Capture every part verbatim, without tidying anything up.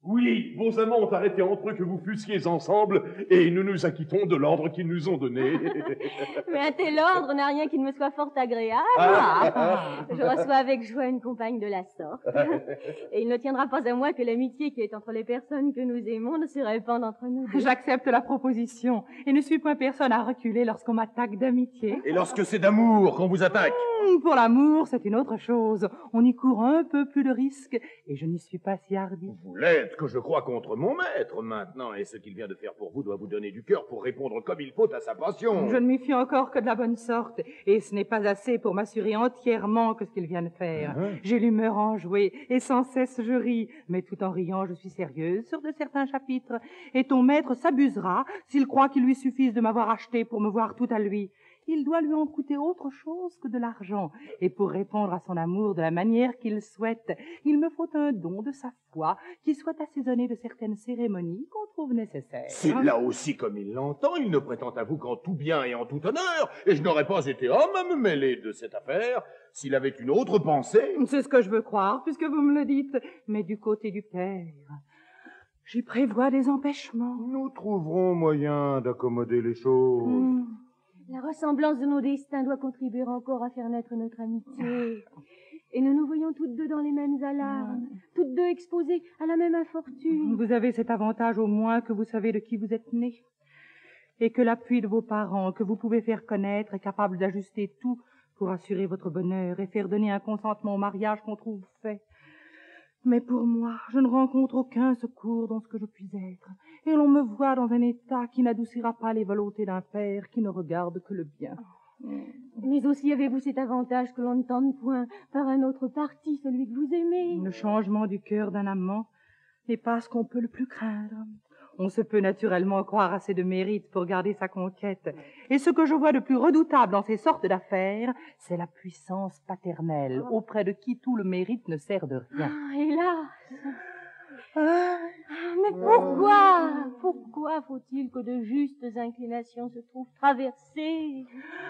Oui, vos amants ont arrêté entre eux que vous fussiez ensemble, et nous nous acquittons de l'ordre qu'ils nous ont donné. Mais un tel ordre n'a rien qui ne me soit fort agréable. Ah. Je reçois avec joie une compagne de la sorte. Et il ne tiendra pas à moi que l'amitié qui est entre les personnes que nous aimons ne se répande entre nous deux. J'accepte la proposition, et ne suis point personne à reculer lorsqu'on m'attaque d'amitié. Et lorsque c'est d'amour qu'on vous attaque? Mmh, pour l'amour, c'est une autre chose. On y court un peu plus de risques, et je n'y suis pas si hardi. Vous l'êtes que je crois contre mon maître maintenant, et ce qu'il vient de faire pour vous doit vous donner du cœur pour répondre comme il faut à sa passion. Je ne m'y fie encore que de la bonne sorte, et ce n'est pas assez pour m'assurer entièrement que ce qu'il vient de faire. Uh-huh. J'ai l'humeur enjouée, et sans cesse je ris, mais tout en riant je suis sérieuse sur de certains chapitres, et ton maître s'abusera s'il croit qu'il lui suffise de m'avoir acheté pour me voir tout à lui. Il doit lui en coûter autre chose que de l'argent. Et pour répondre à son amour de la manière qu'il souhaite, il me faut un don de sa foi qui soit assaisonné de certaines cérémonies qu'on trouve nécessaires. C'est là aussi comme il l'entend. Il ne prétend à vous qu'en tout bien et en tout honneur. Et je n'aurais pas été homme à me mêler de cette affaire s'il avait une autre pensée. C'est ce que je veux croire, puisque vous me le dites. Mais du côté du père, j'y prévois des empêchements. Nous trouverons moyen d'accommoder les choses. Mmh. La ressemblance de nos destins doit contribuer encore à faire naître notre amitié. Et nous nous voyons toutes deux dans les mêmes alarmes, toutes deux exposées à la même infortune. Vous avez cet avantage au moins que vous savez de qui vous êtes nés. Et que l'appui de vos parents, que vous pouvez faire connaître, est capable d'ajuster tout pour assurer votre bonheur et faire donner un consentement au mariage qu'on trouve fait. Mais pour moi, je ne rencontre aucun secours dans ce que je puis être, et l'on me voit dans un état qui n'adoucira pas les volontés d'un père qui ne regarde que le bien. Mais aussi avez-vous cet avantage que l'on ne tente point par un autre parti, celui que vous aimez. Le changement du cœur d'un amant n'est pas ce qu'on peut le plus craindre. On se peut naturellement croire assez de mérite pour garder sa conquête. Et ce que je vois de plus redoutable dans ces sortes d'affaires, c'est la puissance paternelle, auprès de qui tout le mérite ne sert de rien. Ah, hélas! Ah, mais pourquoi? Pourquoi faut-il que de justes inclinations se trouvent traversées?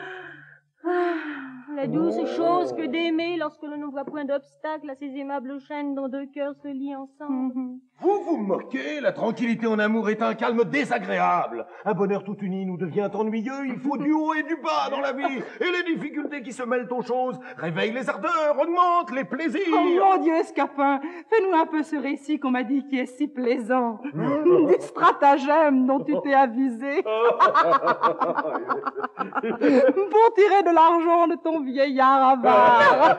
Ah, la douce chose que d'aimer lorsque l'on ne voit point d'obstacle à ces aimables chaînes dont deux cœurs se lient ensemble. Mm-hmm. Vous vous moquez, la tranquillité en amour est un calme désagréable. Un bonheur tout uni nous devient ennuyeux, il faut du haut et du bas dans la vie. Et les difficultés qui se mêlent aux choses réveillent les ardeurs, augmentent les plaisirs. Oh mon Dieu, Scapin, fais-nous un peu ce récit qu'on m'a dit qui est si plaisant. Du stratagème dont tu t'es avisé. Pour tirer de l'argent de ton vieillard avare.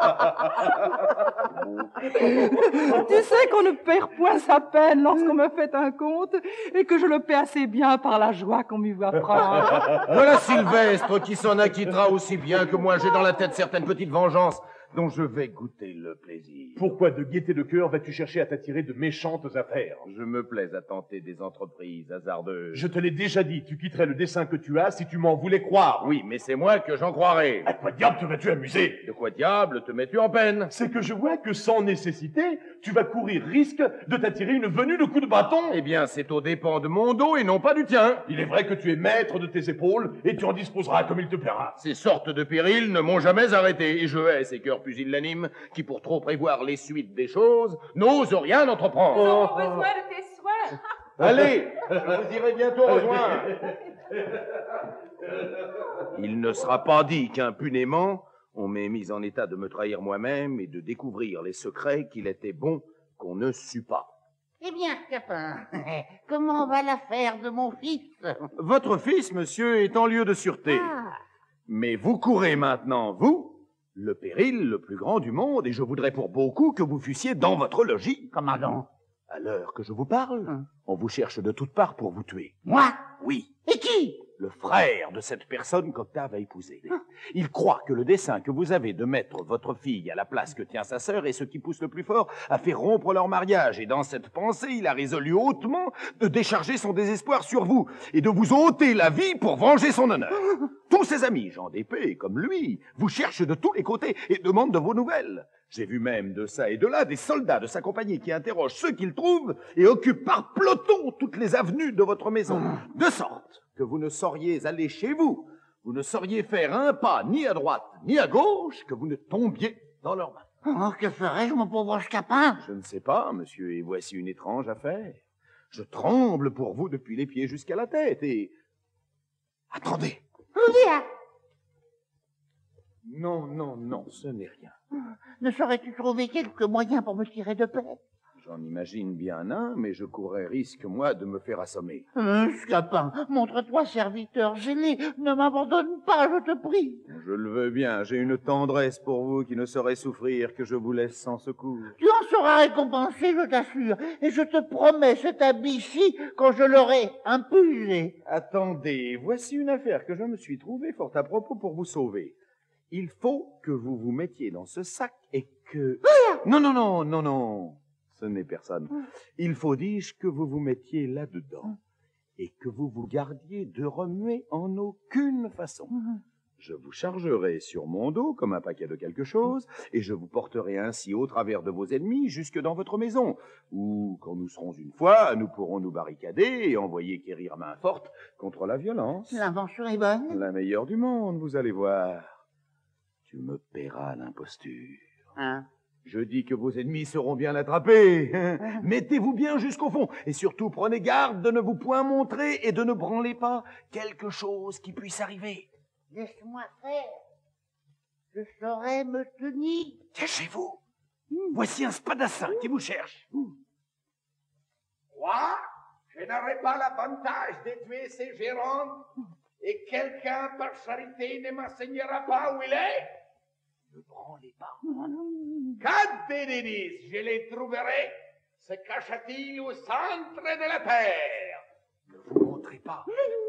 Tu sais qu'on ne perd point sa peine lorsqu'on me fait un compte et que je le paie assez bien par la joie qu'on m'y voit prendre. Voilà Sylvestre qui s'en acquittera aussi bien que moi. J'ai dans la tête certaines petites vengeances dont je vais goûter le plaisir. Pourquoi de gaieté de cœur vas-tu chercher à t'attirer de méchantes affaires? Je me plais à tenter des entreprises hasardeuses. Je te l'ai déjà dit, tu quitterais le dessein que tu as si tu m'en voulais croire. Oui, mais c'est moi que j'en croirais. À quoi diable te vas-tu amuser? De quoi diable te mets-tu en peine? C'est que je vois que sans nécessité, tu vas courir risque de t'attirer une venue de coups de bâton. Eh bien, c'est aux dépens de mon dos et non pas du tien. Il est vrai que tu es maître de tes épaules et tu en disposeras comme il te plaira. Ces sortes de périls ne m'ont jamais arrêté et je hais ces cœurs pusillanimes qui, pour trop prévoir les suites des choses, n'osent rien entreprendre. Nous avons besoin de tes soins. Allez, je vous irai bientôt rejoindre. Il ne sera pas dit qu'impunément, on m'ait mis en état de me trahir moi-même et de découvrir les secrets qu'il était bon qu'on ne sût pas. Eh bien, Scapin, comment va l'affaire de mon fils? Votre fils, monsieur, est en lieu de sûreté. Ah. Mais vous courez maintenant, vous, le péril le plus grand du monde, et je voudrais pour beaucoup que vous fussiez dans votre logis. Comment donc? À l'heure que je vous parle, hum. on vous cherche de toutes parts pour vous tuer. Moi? Oui. Et qui? Le frère de cette personne qu'Octave a épousée. Il croit que le dessein que vous avez de mettre votre fille à la place que tient sa sœur est ce qui pousse le plus fort à faire rompre leur mariage. Et dans cette pensée, il a résolu hautement de décharger son désespoir sur vous et de vous ôter la vie pour venger son honneur. Tous ses amis, gens d'épée, comme lui, vous cherchent de tous les côtés et demandent de vos nouvelles. J'ai vu même de ça et de là des soldats de sa compagnie qui interrogent ceux qu'ils trouvent et occupent par peloton toutes les avenues de votre maison. De sorte que vous ne sauriez aller chez vous, vous ne sauriez faire un pas ni à droite ni à gauche, que vous ne tombiez dans leurs mains. Oh, que ferais-je, mon pauvre Scapin? Je ne sais pas, monsieur, et voici une étrange affaire. Je tremble pour vous depuis les pieds jusqu'à la tête, et... Attendez! Viens. Non, non, non, ce n'est rien. Ne saurais-tu trouver quelques moyens pour me tirer de paix? J'en imagine bien un, mais je courrais risque, moi, de me faire assommer. Euh, Scapin, montre-toi serviteur zélé. Ne m'abandonne pas, je te prie. Je le veux bien, j'ai une tendresse pour vous qui ne saurait souffrir que je vous laisse sans secours. Tu en seras récompensé, je t'assure. Et je te promets cet habit-ci quand je l'aurai un peu usé. Attendez, voici une affaire que je me suis trouvée fort à propos pour vous sauver. Il faut que vous vous mettiez dans ce sac et que... Non, non, non, non, non. Ce n'est personne. Il faut, dis-je, que vous vous mettiez là-dedans et que vous vous gardiez de remuer en aucune façon. Je vous chargerai sur mon dos comme un paquet de quelque chose et je vous porterai ainsi au travers de vos ennemis jusque dans votre maison, où, quand nous serons une fois, nous pourrons nous barricader et envoyer quérir main forte contre la violence. L'invention est bonne. La meilleure du monde, vous allez voir. Tu me paieras l'imposture. Hein? Je dis que vos ennemis seront bien attrapés. Mettez-vous bien jusqu'au fond. Et surtout, prenez garde de ne vous point montrer et de ne branler pas quelque chose qui puisse arriver. Laisse-moi faire. Je saurai me tenir. Cachez-vous. Voici un spadassin qui vous cherche. Moi, je n'aurai pas l'avantage de tuer ces gérants et quelqu'un, par charité, ne m'enseignera pas où il est. Ne branlez pas. Quand Denis, je les trouverai, se cache-t-il au centre de la terre? Ne vous montrez pas.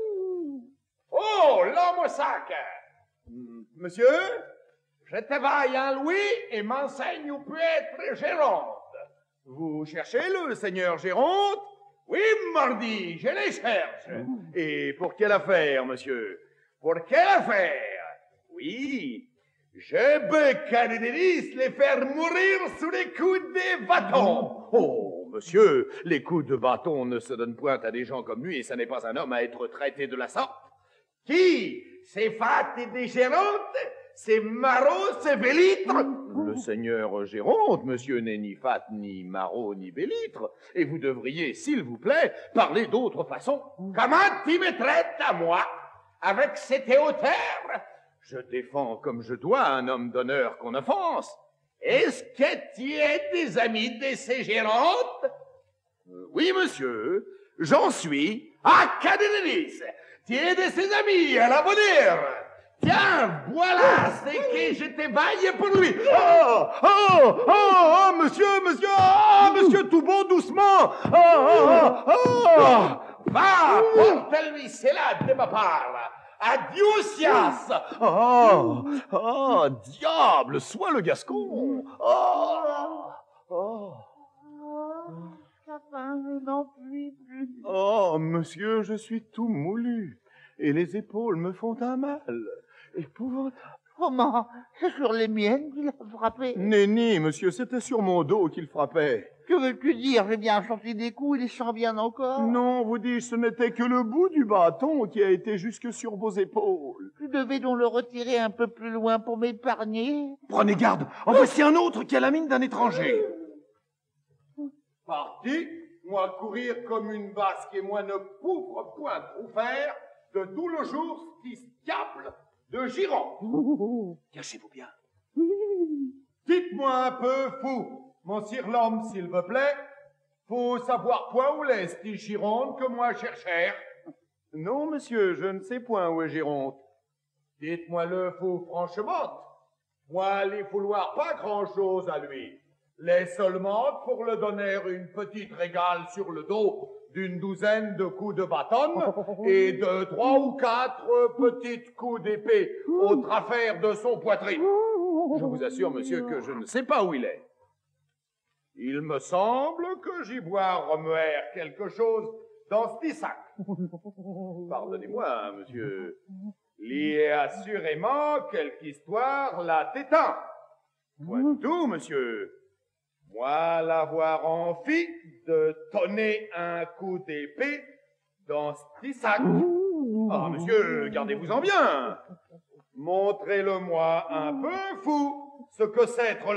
Oh, l'homme au sac! Monsieur? Je te vaille un louis et m'enseigne où peut être Géronte. Vous cherchez le seigneur Géronte? Oui, mardi, je les cherche. Et pour quelle affaire, monsieur? Pour quelle affaire? Oui. Je veux qu'à Denis les faire mourir sous les coups des bâtons. Oh, monsieur, les coups de bâton ne se donnent point à des gens comme lui et ça n'est pas un homme à être traité de la sorte. Qui? C'est Fat et des Gérontes? C'est Marot, c'est Bélitre? Le seigneur Géronte, monsieur, n'est ni Fat, ni Marot, ni Bélitre. Et vous devriez, s'il vous plaît, parler d'autre façon. Comment tu me traites à moi? Avec cette hauteur? Je défends comme je dois un homme d'honneur qu'on offense. Est-ce que tu es des amis de ces Gérontes? Euh, oui, monsieur, j'en suis. Ah, Cadenis, tu es de ses amis, à la bonne heure. Tiens, voilà ce que je te baille pour lui. Oh, oh, oh, oh, monsieur, monsieur, oh, monsieur, tout bon, doucement. Oh, oh, oh, oh. Va, porte-lui cela de ma part. Adieu, Sias. Oh, oh, diable, sois le Gascon. Oh, oh. Scapin, je n'en puis plus. Oh, monsieur, je suis tout moulu. Et les épaules me font un mal épouvantable. Comment? C'est sur les miennes qu'il a frappé. Nenni, monsieur, c'était sur mon dos qu'il frappait. Que veux-tu dire? J'ai bien senti des coups, il les sent bien encore. Non, vous dis, ce n'était que le bout du bâton qui a été jusque sur vos épaules. Tu devais donc le retirer un peu plus loin pour m'épargner. Prenez garde, en voici un autre qui a la mine d'un étranger. Parti, moi courir comme une basque et moi ne pouvre point trop faire de tout le jour ce diable de Giron. Cachez-vous bien. Dites-moi un peu, fou, monsieur l'homme, s'il vous plaît, faut savoir point où l'est ce Gironde que moi cherchais. Non, monsieur, je ne sais point où est Géronte. Dites-moi-le, fou, franchement. Moi, il vouloir pas grand-chose à lui. Laisse seulement pour le donner une petite régale sur le dos d'une douzaine de coups de bâton et de trois ou quatre petites coups d'épée au travers de son poitrine. Je vous assure, monsieur, que je ne sais pas où il est. Il me semble que j'y vois remuer quelque chose dans ce petit sac. Pardonnez-moi, monsieur. Il y a assurément quelque histoire là t'éteint. Point du tout, monsieur. Moi, l'avoir envie de donner un coup d'épée dans ce petit sac. Ah, monsieur, gardez-vous-en bien. Montrez-le-moi un peu, fou, ce que c'est être là.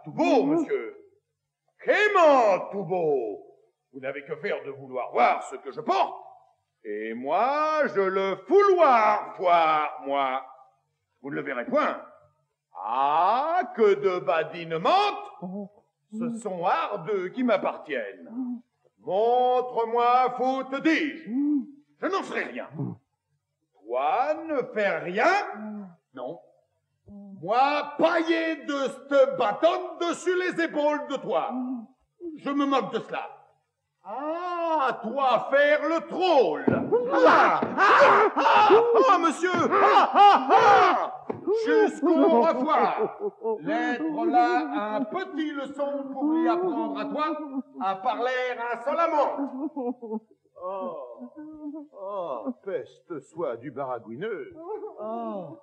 Toubeau, monsieur. Clément Toubeau. Vous n'avez que faire de vouloir voir ce que je porte. Et moi, je le fouloir foire, moi. Vous ne le verrez point. Ah, que de badinements. Ce sont hardeux qui m'appartiennent. Montre-moi, faute, dis-je. Je n'en ferai rien. Toi, ne fais rien. Non. Moi, pailler de cette bâtonne dessus les épaules de toi. Je me moque de cela. Ah, toi, faire le troll. Ah, ah, ah, ah, monsieur. Ah, ah, ah. Jusqu'au revoir. L'être là, un petit leçon pour lui apprendre à toi à parler insolemment. Oh, oh, peste soit du baragouineux. Oh.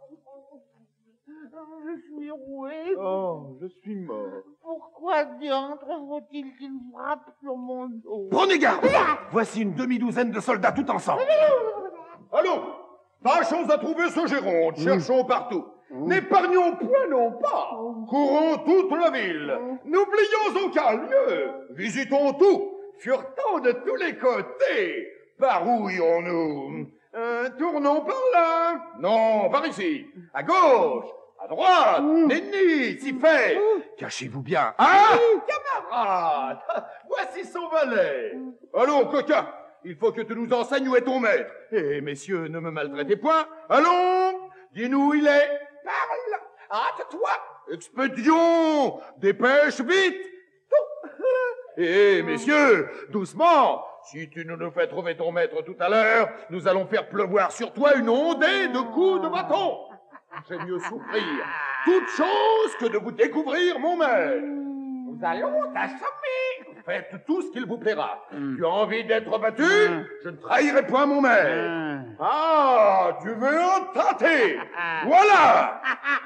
Je suis roué. Oh, je suis mort. Pourquoi diantre faut-il qu'il frappe sur mon dos? Prenez garde! Voici une demi-douzaine de soldats tout ensemble. Allons, tâchons à trouver ce Géronte, cherchons partout. N'épargnons point non pas. Courons toute la ville. N'oublions aucun lieu. Visitons tout. Furetons de tous les côtés. Par où irons-nous? Euh, tournons par là. Non, par ici. À gauche. À droite. Nenni, si fait. Cachez-vous bien. Ah, camarade. Voici son valet. Allons, coquin. Il faut que tu nous enseignes où est ton maître. Eh, messieurs, ne me maltraitez point. Allons. Dis-nous où il est. Parle. Hâte-toi. Expédions. Dépêche vite. Eh, messieurs, doucement. Si tu ne nous fais trouver ton maître tout à l'heure, nous allons faire pleuvoir sur toi une ondée de coups de bâton. J'ai mieux souffrir toute chose que de vous découvrir mon maître. Nous allons t'assommer. Faites tout ce qu'il vous plaira. Tu as envie d'être battu? Je ne trahirai point mon maître. Ah, tu veux en tâter? Voilà.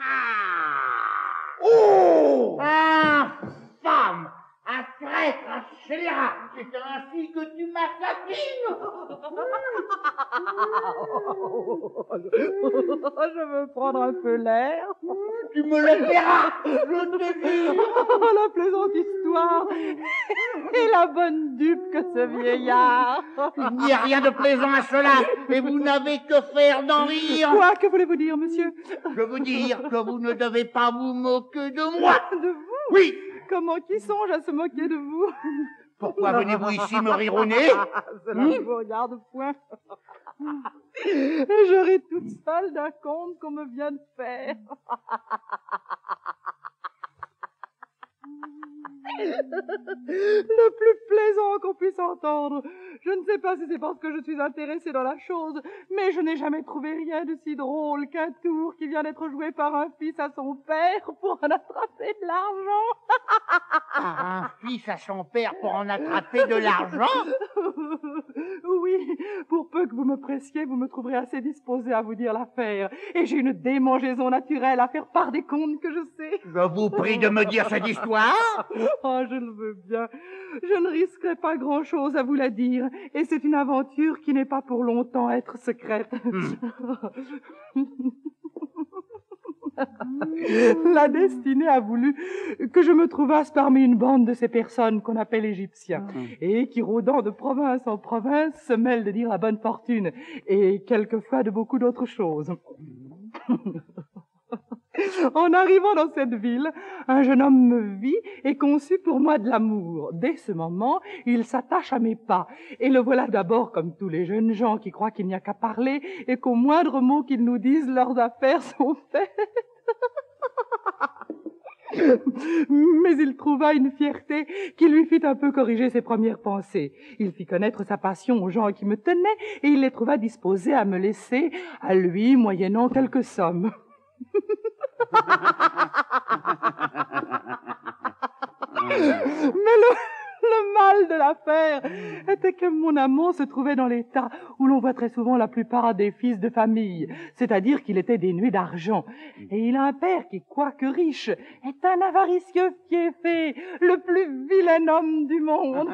Oh! Ah, femme! Un traître, un scélérat! C'est ainsi que tu m'assassines! Je veux prendre un peu l'air. Tu me le verras! Je te dis! Oh, la plaisante histoire! Et la bonne dupe que ce vieillard! Il n'y a rien de plaisant à cela, et vous n'avez que faire d'en rire! Quoi? Que voulez-vous dire, monsieur? Je veux dire que vous ne devez pas vous moquer de moi! De vous? Oui! Comment qui songe à se moquer de vous? Pourquoi venez-vous ici me rire au nez? Cela ne vous regarde point. Et je ris toute seule d'un conte qu'on me vient de faire. Le plus plaisant qu'on puisse entendre. Je ne sais pas si c'est parce que je suis intéressée dans la chose, mais je n'ai jamais trouvé rien de si drôle qu'un tour qui vient d'être joué par un fils à son père pour en attraper de l'argent. Par un fils à son père pour en attraper de l'argent? Oui, pour peu que vous me pressiez, vous me trouverez assez disposé à vous dire l'affaire. Et j'ai une démangeaison naturelle à faire part des contes que je sais. Je vous prie de me dire cette histoire. Oh, je le veux bien. Je ne risquerai pas grand-chose à vous la dire. Et c'est une aventure qui n'est pas pour longtemps être secrète. La destinée a voulu que je me trouvasse parmi une bande de ces personnes qu'on appelle égyptiens et qui, rôdant de province en province, se mêlent de dire la bonne fortune et quelquefois de beaucoup d'autres choses. En arrivant dans cette ville, un jeune homme me vit et conçut pour moi de l'amour. Dès ce moment, il s'attache à mes pas. Et le voilà d'abord comme tous les jeunes gens qui croient qu'il n'y a qu'à parler et qu'au moindre mot qu'ils nous disent, leurs affaires sont faites. Mais il trouva une fierté qui lui fit un peu corriger ses premières pensées. Il fit connaître sa passion aux gens qui me tenaient et il les trouva disposés à me laisser à lui, moyennant quelques sommes. Mais le, le mal de l'affaire était que mon amant se trouvait dans l'état où l'on voit très souvent la plupart des fils de famille, c'est-à-dire qu'il était dénué d'argent. Et il a un père qui, quoique riche, est un avaricieux fiefé, le plus vilain homme du monde.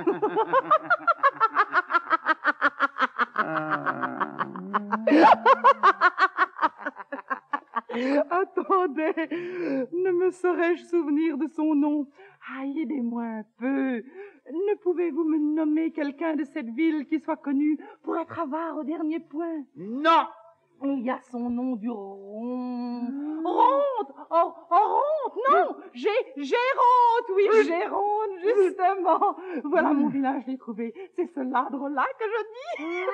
Attends, demandais, ne me saurais-je souvenir de son nom? Ah, aidez-moi un peu. Ne pouvez-vous me nommer quelqu'un de cette ville qui soit connu pour être avare au dernier point? Non. Il y a son nom du rond. Ronde! Oh, oh, Ronde! Non! J'ai, Géronte! Oui, Géronte, justement. Voilà mon village, je l'ai trouvé. C'est ce ladre-là que je dis.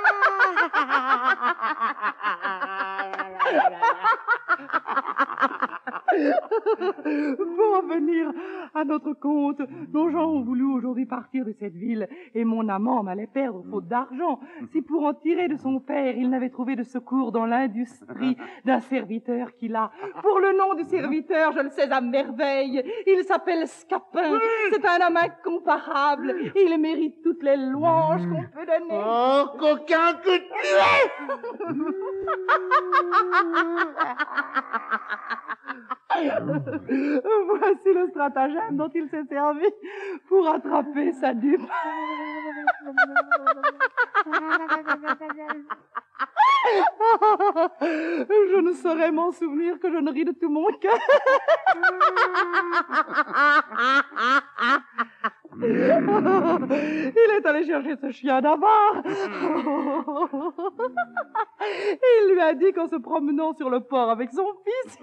Pour en venir à notre compte, nos gens ont voulu aujourd'hui partir de cette ville et mon amant m'allait perdre faute d'argent. Si pour en tirer de son père, il n'avait trouvé de secours dans l'industrie d'un serviteur qu'il a. Pour le nom du serviteur, je le sais à merveille. Il s'appelle Scapin. C'est un homme incomparable. Il mérite toutes les louanges qu'on peut donner. Oh, coquin que tu es! Voici le stratagème dont il s'est servi pour attraper sa dupe. Je ne saurais m'en souvenir que je ne ris de tout mon cœur. Il est allé chercher ce chien d'avare. Il lui a dit qu'en se promenant sur le port avec son fils,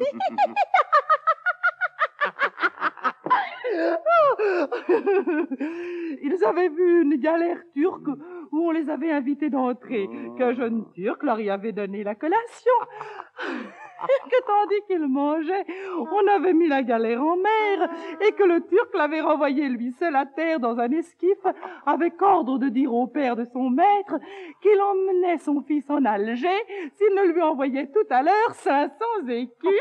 ils avaient vu une galère turque où on les avait invités d'entrer, qu'un jeune turc leur y avait donné la collation. Que tandis qu'ils mangeaient, on avait mis la galère en mer et que le Turc l'avait renvoyé lui seul à terre dans un esquif avec ordre de dire au père de son maître qu'il emmenait son fils en Alger s'il ne lui envoyait tout à l'heure cinq cents écus.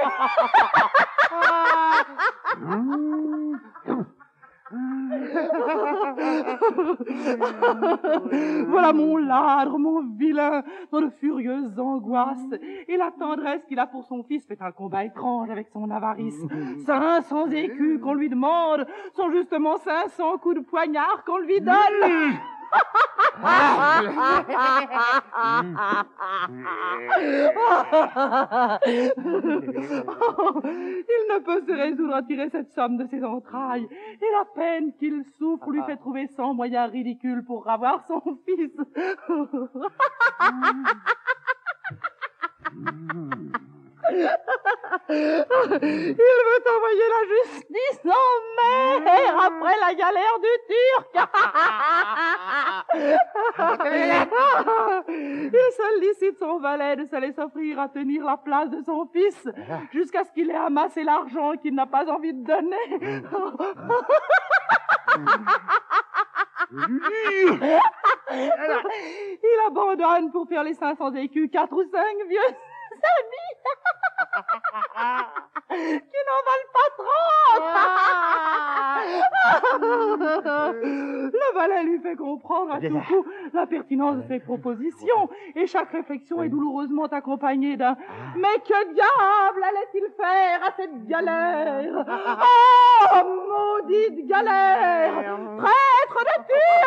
Voilà mon ladre, mon vilain, dans de furieuses angoisses. Et la tendresse qu'il a pour son fils fait un combat étrange avec son avarice. cinq cents écus qu'on lui demande sont justement cinq cents coups de poignard qu'on lui donne. Il ne peut se résoudre à tirer cette somme de ses entrailles, et la peine qu'il souffre lui fait trouver cent moyens ridicules pour ravoir son fils. Il veut envoyer la justice en mer après la galère du Turc. Il sollicite son valet de se laisser offrir à tenir la place de son fils jusqu'à ce qu'il ait amassé l'argent qu'il n'a pas envie de donner. Il abandonne pour faire les cinq cents écus quatre ou cinq vieux amis qui n'en valent pas trente. Le valet lui fait comprendre à tout coup la pertinence de ses propositions et chaque réflexion est douloureusement accompagnée d'un « Mais que diable allait-il faire à cette galère? Oh, maudite galère! Traître de Turc! »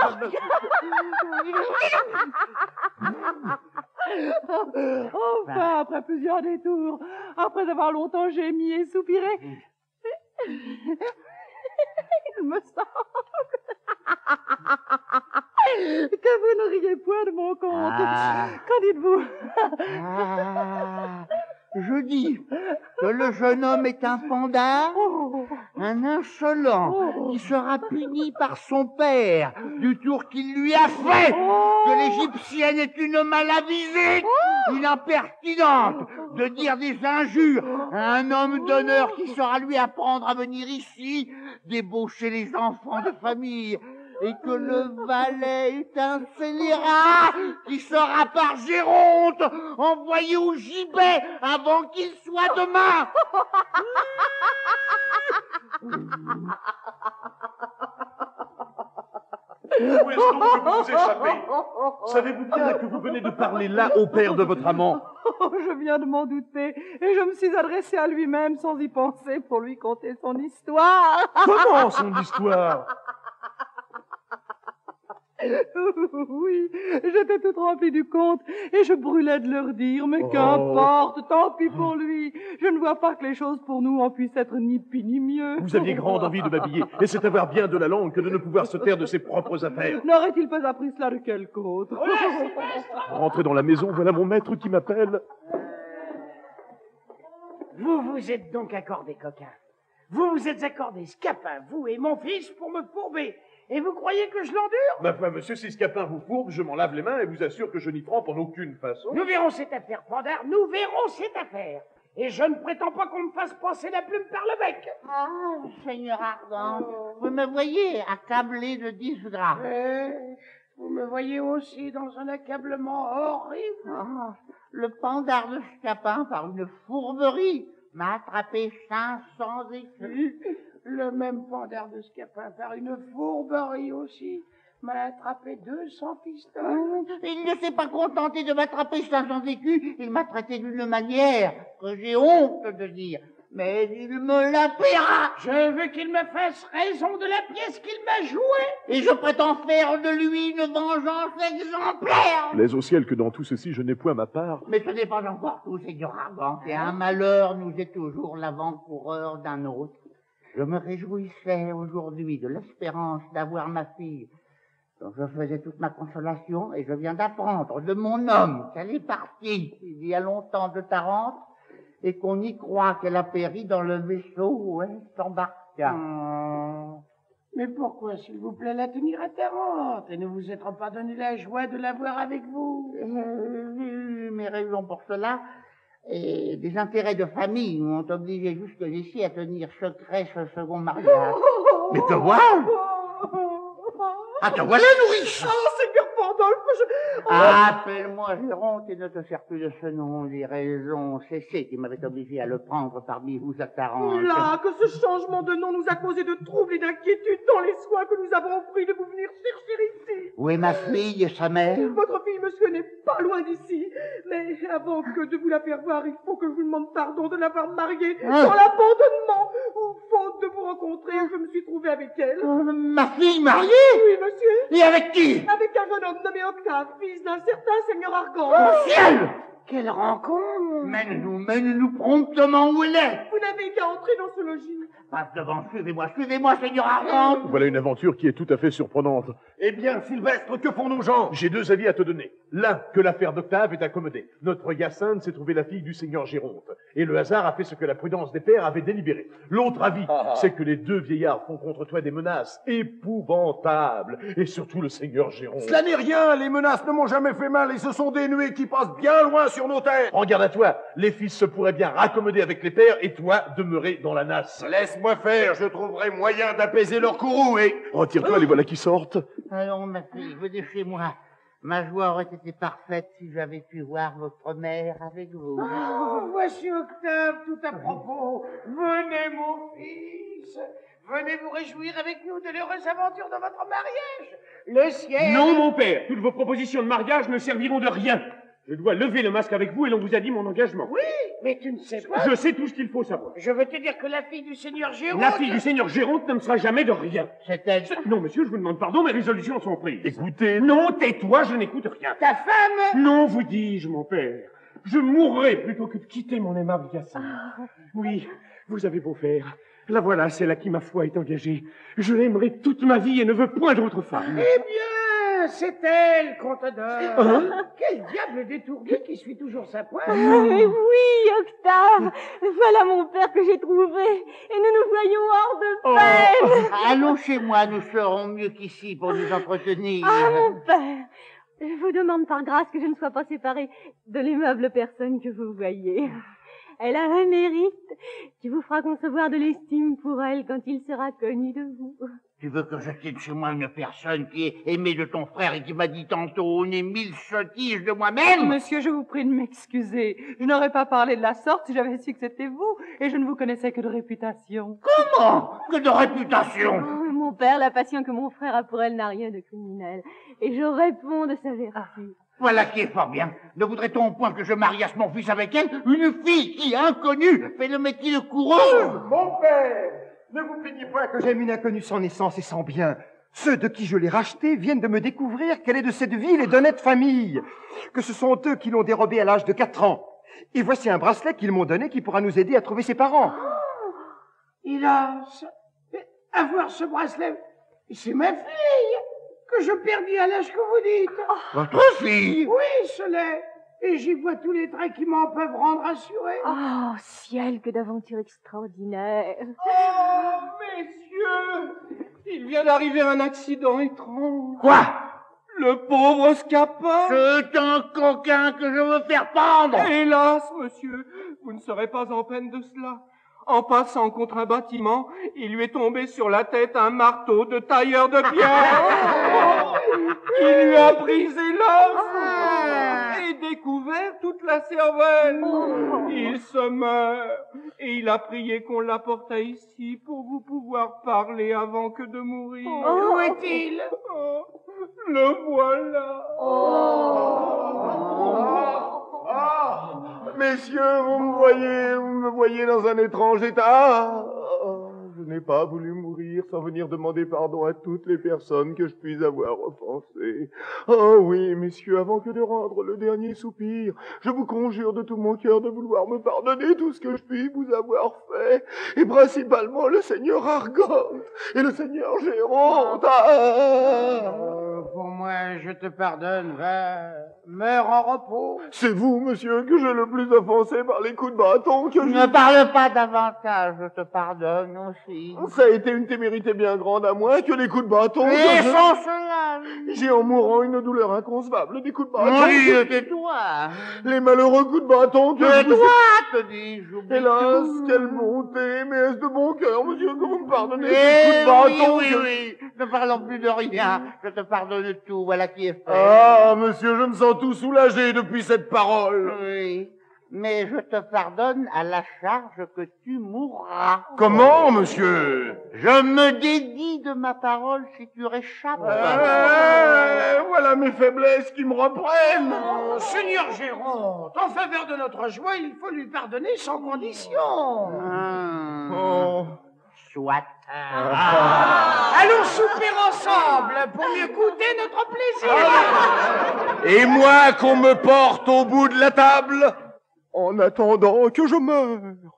Enfin, après plusieurs détours, après avoir longtemps gémi et soupiré, il me semble que vous ne riez point de mon compte. Ah. Qu'en dites-vous? Ah. Je dis que le jeune homme est un pandard, oh. un insolent, oh. qui sera puni par son père du tour qu'il lui a fait, oh. que l'égyptienne est une malavisée, oh. une impertinente, de dire des injures à un homme d'honneur qui saura lui apprendre à venir ici, débaucher les enfants de famille, et que le valet est un scélérat qui sera par Géronte envoyé au gibet avant qu'il soit demain. Où est-ce donc que vous vous échappez? Savez-vous bien que vous venez de parler là au père de votre amant? Oh, je viens de m'en douter, et je me suis adressée à lui-même sans y penser pour lui conter son histoire. Comment son histoire? Oui, j'étais toute remplie du conte et je brûlais de leur dire, mais Oh. qu'importe, tant pis pour lui. Je ne vois pas que les choses pour nous en puissent être ni pis ni mieux. Vous aviez grande envie de m'habiller, et c'est avoir bien de la langue que de ne pouvoir se taire de ses propres affaires. N'aurait-il pas appris cela de quelque autre? Rentrez dans la maison, voilà mon maître qui m'appelle. Vous vous êtes donc accordés, coquin. Vous vous êtes accordés, Scapin, vous et mon fils, pour me fourber. Et vous croyez que je l'endure? Ma foi, monsieur, si Scapin vous fourbe, je m'en lave les mains et vous assure que je n'y trempe en aucune façon. Nous verrons cette affaire, Pandard, nous verrons cette affaire. Et je ne prétends pas qu'on me fasse passer la plume par le bec. Ah, Seigneur Ardent, vous me voyez accablé de disgrâce. Euh, vous me voyez aussi dans un accablement horrible. Ah, le Pandard de Scapin, par une fourberie, m'a attrapé cinq cents écus. Le même Pandard de Scapin, par une fourberie aussi, m'a attrapé deux cents pistoles. Il ne s'est pas contenté de m'attraper cinq cents écus, il m'a traité d'une manière que j'ai honte de dire. Mais il me la paiera. Je veux qu'il me fasse raison de la pièce qu'il m'a jouée. Et je prétends faire de lui une vengeance exemplaire. Plaise au ciel que dans tout ceci, je n'ai point ma part. Mais ce n'est pas encore tout, Seigneur Argan. Et un malheur nous est toujours l'avant-coureur d'un autre. Je me réjouissais aujourd'hui de l'espérance d'avoir ma fille, dont je faisais toute ma consolation, et je viens d'apprendre de mon homme qu'elle est partie il y a longtemps de Tarente, et qu'on y croit qu'elle a péri dans le vaisseau où elle s'embarqua. Oh. Mais pourquoi, s'il vous plaît, la tenir à Tarente et ne vous être pas donné la joie de la voir avec vous? Euh, J'ai eu mes raisons pour cela, et des intérêts de famille m'ont obligé jusque-ici à tenir secret ce second mariage. Mais te voilà! Ah, te voilà, nourrice! Oh, Seigneur Pandolfe, je... Appelle-moi Géronte et ne te sers plus de ce nom. Les raisons cessées qui m'avaient obligé à le prendre parmi vous à Tarente. Là, que ce changement de nom nous a causé de troubles et d'inquiétudes dans les soins que nous avons pris de vous venir chercher ici. Où est ma fille et sa mère? Votre fille, monsieur, n'est pas loin d'ici. Mais avant que de vous la faire voir, il faut que je vous demande pardon de l'avoir mariée Hein? dans l'abandonnement. Ou faute de vous rencontrer, je me suis trouvée avec elle. Euh, ma fille mariée? Oui, monsieur. Et avec qui? Avec un jeune homme nommé Octave, fils d'un certain seigneur Argan. Au ciel! Quelle rencontre! Mène-nous, mène-nous promptement où elle est. Vous n'avez qu'à entrer dans ce logis. Passe devant, suivez-moi, suivez-moi, Seigneur Argan. Voilà une aventure qui est tout à fait surprenante. Eh bien, Sylvestre, que font nos gens? J'ai deux avis à te donner. L'un, que l'affaire d'Octave est accommodée. Notre Hyacinthe s'est trouvé la fille du seigneur Géronte. Et le hasard a fait ce que la prudence des pères avait délibéré. L'autre avis, c'est que les deux vieillards font contre toi des menaces épouvantables. Et surtout le seigneur Géronte. Cela n'est rien, les menaces ne m'ont jamais fait mal et ce sont des nuées qui passent bien loin sur nos têtes. Prends garde à toi, les fils se pourraient bien raccommoder avec les pères et toi demeurer dans la nasse. Laisse-moi faire, je trouverai moyen d'apaiser leur courroux et... Retire-toi, les voilà qui sortent. Allons, ma fille, venez chez moi. Ma joie aurait été parfaite si j'avais pu voir votre mère avec vous. Oh, voici Octave, tout à propos. Venez, mon fils. Venez vous réjouir avec nous de l'heureuse aventure de votre mariage. Le ciel... Non, mon père, toutes vos propositions de mariage ne serviront de rien. Je dois lever le masque avec vous et l'on vous a dit mon engagement. Oui, mais tu ne sais pas. Je sais tout ce qu'il faut savoir. Je veux te dire que la fille du seigneur Géronte... La fille du seigneur Géronte ne me sera jamais de rien. C'est elle. Non, monsieur, je vous demande pardon, mes résolutions sont prises. Écoutez, Non, tais-toi, je n'écoute rien. Ta femme... Non, vous dis-je, mon père. Je mourrai plutôt que de quitter mon aimable Hyacinthe. Oui, vous avez beau faire. La voilà, celle à qui ma foi est engagée. Je l'aimerai toute ma vie et ne veux point d'autre femme. Eh bien, c'est elle qu'on te donne. Hein? Quel diable d'étourdi qui suit toujours sa pointe. Eh oui, Octave, voilà mon père que j'ai trouvé, et nous nous voyons hors de peine. Allons chez moi, nous serons mieux qu'ici pour nous entretenir. Ah, mon père, je vous demande par grâce que je ne sois pas séparée de l'aimable personne que vous voyez. Elle a un mérite qui vous fera concevoir de l'estime pour elle quand il sera connu de vous. Tu veux que je quitte chez moi une personne qui est aimée de ton frère et qui m'a dit tantôt on est mille sottises de moi-même? Monsieur, je vous prie de m'excuser. Je n'aurais pas parlé de la sorte si j'avais su que c'était vous, et je ne vous connaissais que de réputation. Comment? Que de réputation? Oh, mon père, la passion que mon frère a pour elle n'a rien de criminel, et je réponds de sa vertu. Voilà qui est fort bien. Ne voudrait-on au point que je mariasse mon fils avec elle? Une fille qui, inconnue, fait le métier de coureuse? Mon père, ne vous plaignez pas que j'aime une inconnue sans naissance et sans bien. Ceux de qui je l'ai racheté viennent de me découvrir qu'elle est de cette ville et d'honnête famille, que ce sont eux qui l'ont dérobée à l'âge de quatre ans. Et voici un bracelet qu'ils m'ont donné qui pourra nous aider à trouver ses parents. Hélas, avoir ce bracelet, c'est ma fille que je perdis à l'âge que vous dites. Votre fille? Oui, ce l'est. Et j'y vois tous les traits qui m'en peuvent rendre assuré. Oh, ciel, que d'aventure extraordinaire. Oh, messieurs, il vient d'arriver un accident étrange. Quoi? Le pauvre Scapin. C'est un coquin que je veux faire pendre. Hélas, monsieur, vous ne serez pas en peine de cela. En passant contre un bâtiment, il lui est tombé sur la tête un marteau de tailleur de pierre qui lui a brisé l'os et découvert toute la cervelle. Il se meurt et il a prié qu'on l'apportât ici pour vous pouvoir parler avant que de mourir. Où est-il? Oh, le voilà. Ah, messieurs, vous me voyez, vous me voyez dans un étrange état. Oh, je n'ai pas voulu mourir sans venir demander pardon à toutes les personnes que je puis avoir offensées. Oh oui, messieurs, avant que de rendre le dernier soupir, je vous conjure de tout mon cœur de vouloir me pardonner tout ce que je puis vous avoir fait, et principalement le seigneur Argote et le seigneur Géronte. Ah. Euh, pour moi, je te pardonne, va, meurs en repos. C'est vous, monsieur, que j'ai le plus offensé par les coups de bâton que je... Ne parle pas davantage, je te pardonne aussi. Ça a été une témérité bien grande à moi que les coups de bâton... Et que je- sans cela... J'ai en mourant une douleur inconcevable des coups de bâton. Oui, que- tais-toi. Les malheureux coups de bâton que je vous Tais-toi, ai- te dis, j'oublie Hélas, tout. quelle bonté, mais est-ce de bon cœur, monsieur, que vous me pardonnez Eh ces coups de bâton oui, que- oui, oui, ne parlons plus de rien, je te pardonne tout, voilà qui est fait. Ah, monsieur, je me sens tout soulagé depuis cette parole. Oui, mais je te pardonne à la charge que tu mourras. Comment, monsieur? Je me dédie de ma parole si tu réchappes. Eh, voilà mes faiblesses qui me reprennent. Oh, Seigneur Géronte, en faveur de notre joie, il faut lui pardonner sans condition. Hum, Oh. Soit. Allons souper ensemble pour mieux goûter notre plaisir. Et moi qu'on me porte au bout de la table en attendant que je meure.